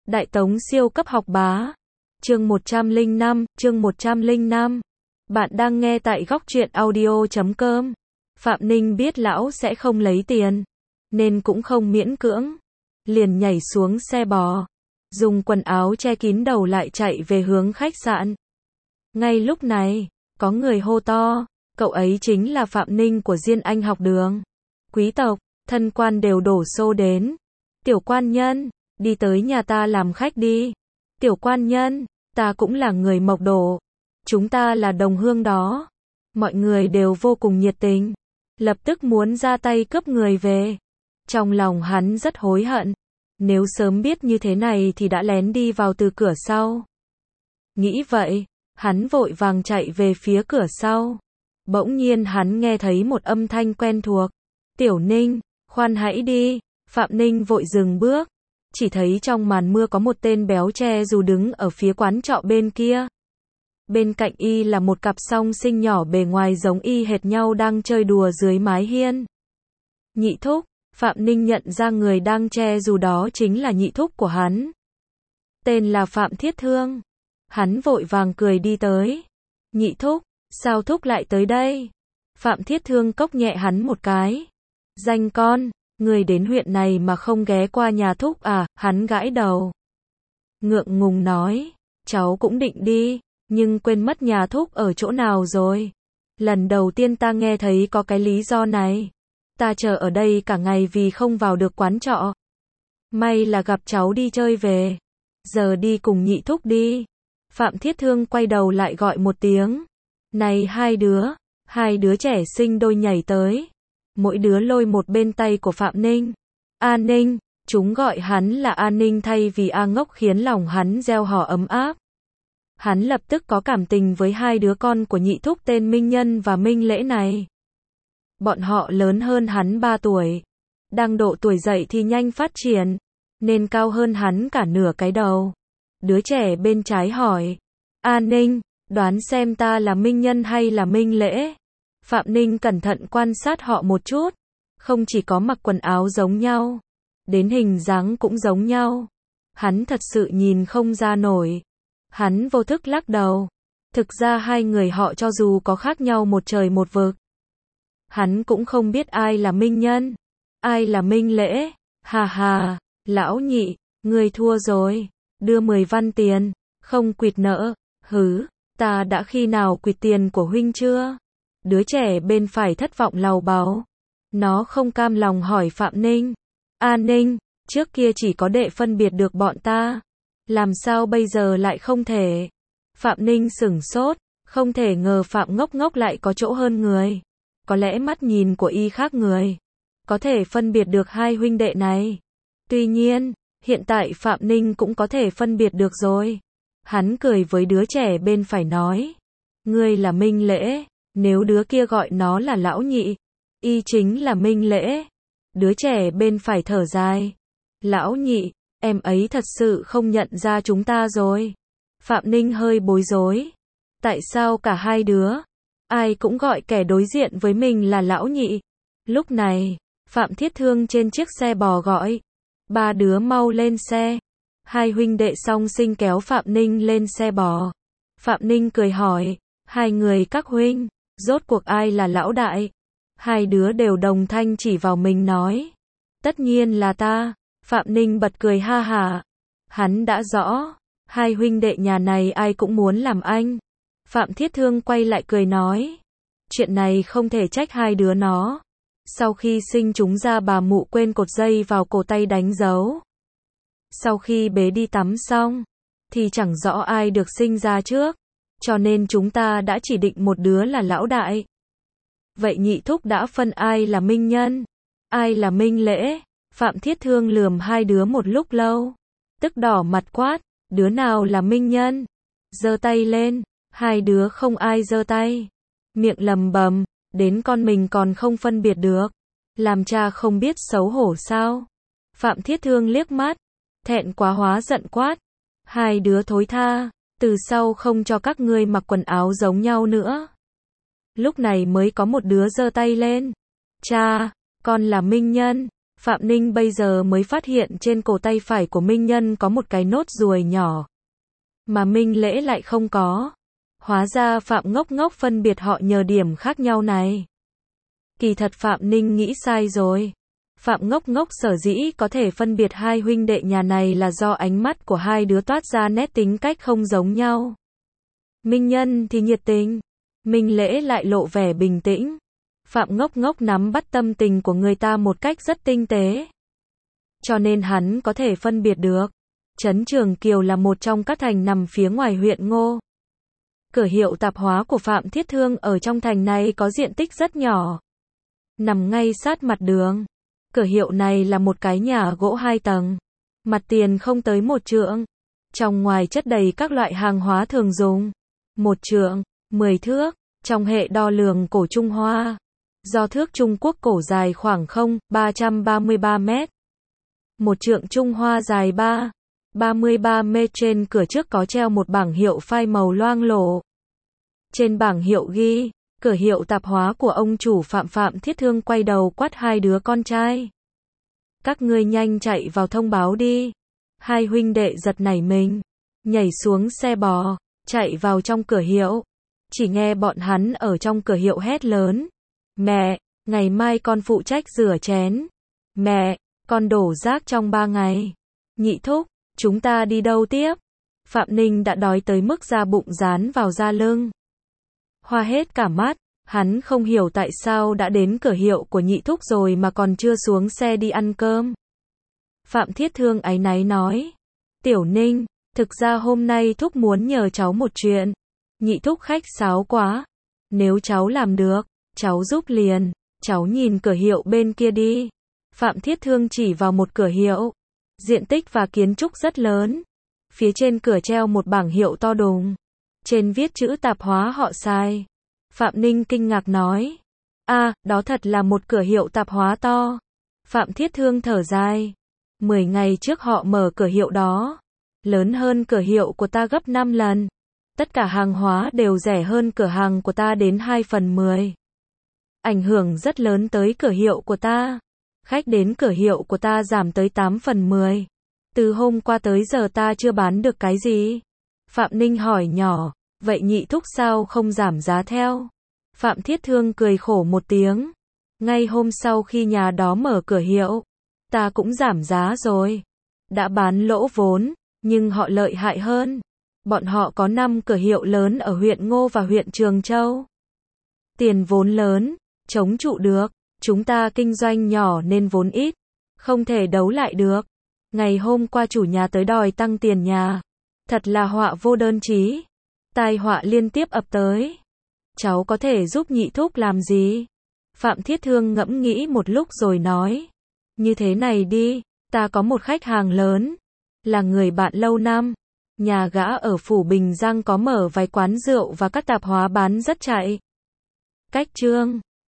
Đại Tống siêu cấp học bá. Chương 105. Bạn đang nghe tại góc truyện audio.com. Phạm Ninh biết lão sẽ không lấy tiền, nên cũng không miễn cưỡng. Liền nhảy xuống xe bò, dùng quần áo che kín đầu lại chạy về hướng khách sạn. Ngay lúc này, có người hô to, cậu ấy chính là Phạm Ninh của Diên Anh học đường. Quý tộc, thân quan đều đổ xô đến. Tiểu quan nhân, đi tới nhà ta làm khách đi. Tiểu quan nhân, ta cũng là người Mộc Đổ. Chúng ta là đồng hương đó. Mọi người đều vô cùng nhiệt tình, lập tức muốn ra tay cướp người về. Trong lòng hắn rất hối hận. Nếu sớm biết như thế này thì đã lén đi vào từ cửa sau. Nghĩ vậy, hắn vội vàng chạy về phía cửa sau. Bỗng nhiên hắn nghe thấy một âm thanh quen thuộc. Tiểu Ninh, khoan hãy đi. Phạm Ninh vội dừng bước. Chỉ thấy trong màn mưa có một tên béo che dù đứng ở phía quán trọ bên kia. Bên cạnh y là một cặp song sinh nhỏ bề ngoài giống y hệt nhau đang chơi đùa dưới mái hiên. Nhị thúc, Phạm Ninh nhận ra người đang che dù đó chính là nhị thúc của hắn. Tên là Phạm Thiết Thương. Hắn vội vàng cười đi tới. Nhị thúc, sao thúc lại tới đây? Phạm Thiết Thương cốc nhẹ hắn một cái. Danh con, người đến huyện này mà không ghé qua nhà thúc à? Hắn gãi đầu, ngượng ngùng nói, cháu cũng định đi, nhưng quên mất nhà thúc ở chỗ nào rồi. Lần đầu tiên ta nghe thấy có cái lý do này. Ta chờ ở đây cả ngày vì không vào được quán trọ. May là gặp cháu đi chơi về. Giờ đi cùng nhị thúc đi. Phạm Thiết Thương quay đầu lại gọi một tiếng. Này hai đứa trẻ sinh đôi nhảy tới. Mỗi đứa lôi một bên tay của Phạm Ninh. A Ninh, chúng gọi hắn là A Ninh thay vì A Ngốc khiến lòng hắn gieo hò ấm áp. Hắn lập tức có cảm tình với hai đứa con của nhị thúc tên Minh Nhân và Minh Lễ này. Bọn họ lớn hơn hắn 3 tuổi. Đang độ tuổi dậy thì nhanh phát triển, nên cao hơn hắn cả nửa cái đầu. Đứa trẻ bên trái hỏi. A Ninh, đoán xem ta là Minh Nhân hay là Minh Lễ? Phạm Ninh cẩn thận quan sát họ một chút. Không chỉ có mặc quần áo giống nhau, đến hình dáng cũng giống nhau. Hắn thật sự nhìn không ra nổi. Hắn vô thức lắc đầu. Thực ra hai người họ cho dù có khác nhau một trời một vực, hắn cũng không biết ai là Minh Nhân, ai là Minh Lễ. Hà hà, lão nhị, người thua rồi. Đưa 10 văn tiền, không quỵt nợ. Hứ, ta đã khi nào quỵt tiền của huynh chưa? Đứa trẻ bên phải thất vọng lầu bầu. Nó không cam lòng hỏi Phạm Ninh. A Ninh, trước kia chỉ có đệ phân biệt được bọn ta. Làm sao bây giờ lại không thể? Phạm Ninh sửng sốt, không thể ngờ Phạm Ngốc Ngốc lại có chỗ hơn người. Có lẽ mắt nhìn của y khác người, có thể phân biệt được hai huynh đệ này. Tuy nhiên, hiện tại Phạm Ninh cũng có thể phân biệt được rồi. Hắn cười với đứa trẻ bên phải nói. Ngươi là Minh Lễ, nếu đứa kia gọi nó là lão nhị, y chính là Minh Lễ. Đứa trẻ bên phải thở dài. Lão nhị, em ấy thật sự không nhận ra chúng ta rồi. Phạm Ninh hơi bối rối. Tại sao cả hai đứa, ai cũng gọi kẻ đối diện với mình là lão nhị? Lúc này, Phạm Thiết Thương trên chiếc xe bò gọi. 3 đứa mau lên xe. Hai huynh đệ song sinh kéo Phạm Ninh lên xe bò. Phạm Ninh cười hỏi. Hai người các huynh, rốt cuộc ai là lão đại? Hai đứa đều đồng thanh chỉ vào mình nói. Tất nhiên là ta. Phạm Ninh bật cười ha hả. Hắn đã rõ, hai huynh đệ nhà này ai cũng muốn làm anh. Phạm Thiết Thương quay lại cười nói. Chuyện này không thể trách hai đứa nó. Sau khi sinh chúng ra bà mụ quên cột dây vào cổ tay đánh dấu. Sau khi bế đi tắm xong, thì chẳng rõ ai được sinh ra trước. Cho nên chúng ta đã chỉ định một đứa là lão đại. Vậy nhị thúc đã phân ai là Minh Nhân, ai là Minh Lễ? Phạm Thiết Thương lườm hai đứa một lúc lâu, tức đỏ mặt quát, đứa nào là Minh Nhân? Giơ tay lên. Hai đứa không ai giơ tay, miệng lầm bầm, đến con mình còn không phân biệt được, làm cha không biết xấu hổ sao? Phạm Thiết Thương liếc mắt, thẹn quá hóa giận quát, hai đứa thối tha, từ sau không cho các ngươi mặc quần áo giống nhau nữa. Lúc này mới có một đứa giơ tay lên. Cha, con là Minh Nhân. Phạm Ninh bây giờ mới phát hiện trên cổ tay phải của Minh Nhân có một cái nốt ruồi nhỏ. Mà Minh Lễ lại không có. Hóa ra Phạm Ngốc Ngốc phân biệt họ nhờ điểm khác nhau này. Kỳ thật Phạm Ninh nghĩ sai rồi. Phạm Ngốc Ngốc sở dĩ có thể phân biệt hai huynh đệ nhà này là do ánh mắt của hai đứa toát ra nét tính cách không giống nhau. Minh Nhân thì nhiệt tình, Minh Lễ lại lộ vẻ bình tĩnh. Phạm Ngốc Ngốc nắm bắt tâm tình của người ta một cách rất tinh tế. Cho nên hắn có thể phân biệt được. Trấn Trường Kiều là một trong các thành nằm phía ngoài huyện Ngô. Cửa hiệu tạp hóa của Phạm Thiết Thương ở trong thành này có diện tích rất nhỏ. Nằm ngay sát mặt đường. Cửa hiệu này là một cái nhà gỗ 2 tầng. Mặt tiền không tới 1 trượng. Trong ngoài chất đầy các loại hàng hóa thường dùng. 1 trượng, 10 thước, trong hệ đo lường cổ Trung Hoa. Do thước Trung Quốc cổ dài khoảng 333 mét. 1 trượng Trung Hoa dài 33 mét, trên cửa trước có treo một bảng hiệu phai màu loang lổ. Trên bảng hiệu ghi, cửa hiệu tạp hóa của ông chủ Phạm Thiết Thương, quay đầu quát hai đứa con trai. Các ngươi nhanh chạy vào thông báo đi. Hai huynh đệ giật nảy mình, nhảy xuống xe bò, chạy vào trong cửa hiệu. Chỉ nghe bọn hắn ở trong cửa hiệu hét lớn. Mẹ, ngày mai con phụ trách rửa chén. Mẹ, con đổ rác trong 3 ngày. Nhị thúc, chúng ta đi đâu tiếp? Phạm Ninh đã đói tới mức da bụng dán vào da lưng. Hoa hết cả mắt, hắn không hiểu tại sao đã đến cửa hiệu của nhị thúc rồi mà còn chưa xuống xe đi ăn cơm. Phạm Thiết Thương áy náy nói. Tiểu Ninh, thực ra hôm nay thúc muốn nhờ cháu một chuyện. Nhị thúc khách sáo quá. Nếu cháu làm được, cháu giúp liền. Cháu nhìn cửa hiệu bên kia đi. Phạm Thiết Thương chỉ vào một cửa hiệu. Diện tích và kiến trúc rất lớn. Phía trên cửa treo một bảng hiệu to đùng. Trên viết chữ tạp hóa họ Sai. Phạm Ninh kinh ngạc nói. Đó thật là một cửa hiệu tạp hóa to. Phạm Thiết Thương thở dài. 10 ngày trước họ mở cửa hiệu đó. Lớn hơn cửa hiệu của ta gấp 5 lần. Tất cả hàng hóa đều rẻ hơn cửa hàng của ta đến 2/10. Ảnh hưởng rất lớn tới cửa hiệu của ta. Khách đến cửa hiệu của ta giảm tới 8/10. Từ hôm qua tới giờ ta chưa bán được cái gì. Phạm Ninh hỏi nhỏ. Vậy nhị thúc sao không giảm giá theo? Phạm Thiết Thương cười khổ một tiếng. Ngay hôm sau khi nhà đó mở cửa hiệu, ta cũng giảm giá rồi. Đã bán lỗ vốn, nhưng họ lợi hại hơn. Bọn họ có 5 cửa hiệu lớn ở huyện Ngô và huyện Trường Châu. Tiền vốn lớn, chống trụ được. Chúng ta kinh doanh nhỏ nên vốn ít, không thể đấu lại được. Ngày hôm qua chủ nhà tới đòi tăng tiền nhà. Thật là họa vô đơn chí. Tai họa liên tiếp ập tới. Cháu có thể giúp nhị thúc làm gì? Phạm Thiết Thương ngẫm nghĩ một lúc rồi nói. Như thế này đi, ta có một khách hàng lớn. Là người bạn lâu năm. Nhà gã ở Phủ Bình Giang có mở vài quán rượu và các tạp hóa bán rất chạy. Cách Trương